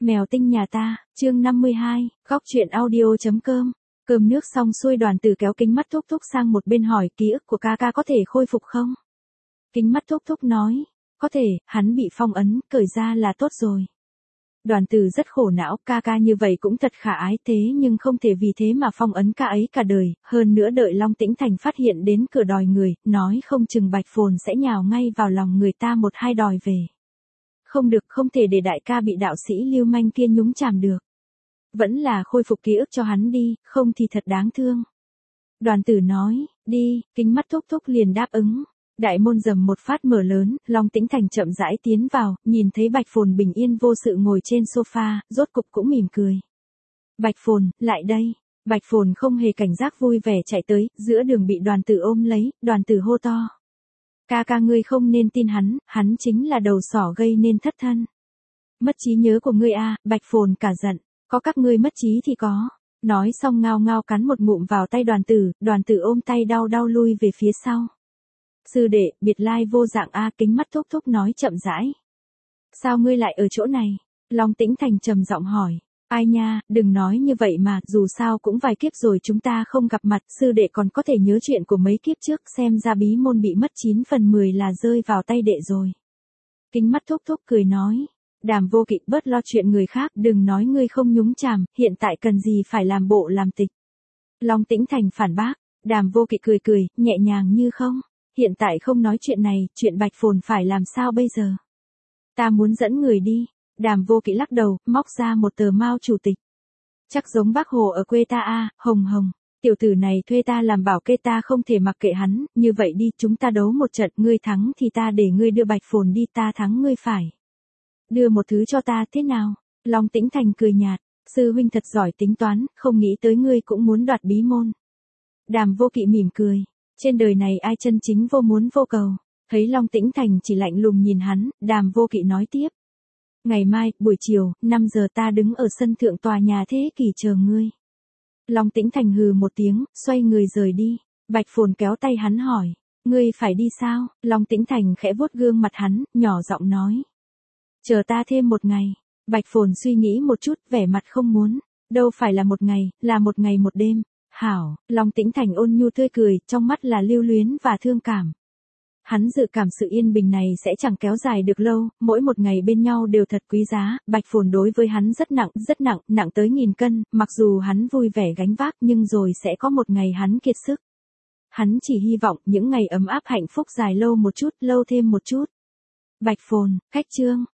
Mèo tinh nhà ta, chương 52, góc truyện audio.com. Cơm nước xong xuôi Đoàn Tử kéo Kính Mắt Thúc Thúc sang một bên hỏi ký ức của ca ca có thể khôi phục không? Kính Mắt Thúc Thúc nói, có thể, hắn bị phong ấn, cởi ra là tốt rồi. Đoàn Tử rất khổ não, ca ca như vậy cũng thật khả ái thế nhưng không thể vì thế mà phong ấn ca ấy cả đời, hơn nữa đợi Long Tĩnh Thành phát hiện đến cửa đòi người, nói không chừng Bạch Phồn sẽ nhào ngay vào lòng người ta một hai đòi về. Không được, không thể để đại ca bị đạo sĩ lưu manh kia nhúng chàm được. Vẫn là khôi phục ký ức cho hắn đi, không thì thật đáng thương. Đoàn Tử nói, đi, Kính Mắt Thúc Thúc liền đáp ứng. Đại môn rầm một phát mở lớn, Long Tĩnh Thành chậm rãi tiến vào, nhìn thấy Bạch Phồn bình yên vô sự ngồi trên sofa, rốt cục cũng mỉm cười. Bạch Phồn, lại đây. Bạch Phồn không hề cảnh giác vui vẻ chạy tới, giữa đường bị Đoàn Tử ôm lấy, Đoàn Tử hô to. Ca ca ngươi không nên tin hắn chính là đầu sỏ gây nên thất thân. Mất trí nhớ của ngươi a, Bạch Phồn cả giận, có các ngươi mất trí thì có. Nói xong ngao ngao cắn một ngụm vào tay Đoàn Tử ôm tay đau đau lui về phía sau. Sư đệ, biệt lai vô dạng a, Kính Mắt Thúc Thúc nói chậm rãi. Sao ngươi lại ở chỗ này? Long Tĩnh Thành trầm giọng hỏi. Ai nha, đừng nói như vậy mà, dù sao cũng vài kiếp rồi chúng ta không gặp mặt, sư đệ còn có thể nhớ chuyện của mấy kiếp trước, xem ra bí môn bị mất 9 phần 10 là rơi vào tay đệ rồi. Kính Mắt Thúc Thúc cười nói. Đàm Vô Kỵ, bớt lo chuyện người khác, đừng nói ngươi không nhúng chàm, hiện tại cần gì phải làm bộ làm tịch. Long Tĩnh Thành phản bác. Đàm Vô Kỵ cười cười, nhẹ nhàng như không. Hiện tại không nói chuyện này, chuyện Bạch Phồn phải làm sao bây giờ? Ta muốn dẫn người đi. Đàm Vô Kỵ lắc đầu, móc ra một tờ Mao chủ tịch. Chắc giống Bác Hồ ở quê ta a, Hồng Hồng. Tiểu tử này thuê ta làm bảo kê, ta không thể mặc kệ hắn, như vậy đi, chúng ta đấu một trận, ngươi thắng thì ta để ngươi đưa Bạch Phồn đi, ta thắng ngươi phải đưa một thứ cho ta, thế nào? Long Tĩnh Thành cười nhạt, sư huynh thật giỏi tính toán, không nghĩ tới ngươi cũng muốn đoạt bí môn. Đàm Vô Kỵ mỉm cười, trên đời này ai chân chính vô muốn vô cầu. Thấy Long Tĩnh Thành chỉ lạnh lùng nhìn hắn, Đàm Vô Kỵ nói tiếp. Ngày mai, buổi chiều, 5 giờ ta đứng ở sân thượng tòa nhà Thế Kỷ chờ ngươi. Long Tĩnh Thành hừ một tiếng, xoay người rời đi. Bạch Phồn kéo tay hắn hỏi, ngươi phải đi sao? Long Tĩnh Thành khẽ vuốt gương mặt hắn, nhỏ giọng nói. Chờ ta thêm một ngày. Bạch Phồn suy nghĩ một chút, vẻ mặt không muốn. Đâu phải là một ngày, là một ngày một đêm. Hảo, Long Tĩnh Thành ôn nhu tươi cười, trong mắt là lưu luyến và thương cảm. Hắn dự cảm sự yên bình này sẽ chẳng kéo dài được lâu, mỗi một ngày bên nhau đều thật quý giá, Bạch Phồn đối với hắn rất nặng, nặng tới 1000 cân, mặc dù hắn vui vẻ gánh vác nhưng rồi sẽ có một ngày hắn kiệt sức. Hắn chỉ hy vọng những ngày ấm áp hạnh phúc dài lâu một chút, lâu thêm một chút. Bạch Phồn, khách chương.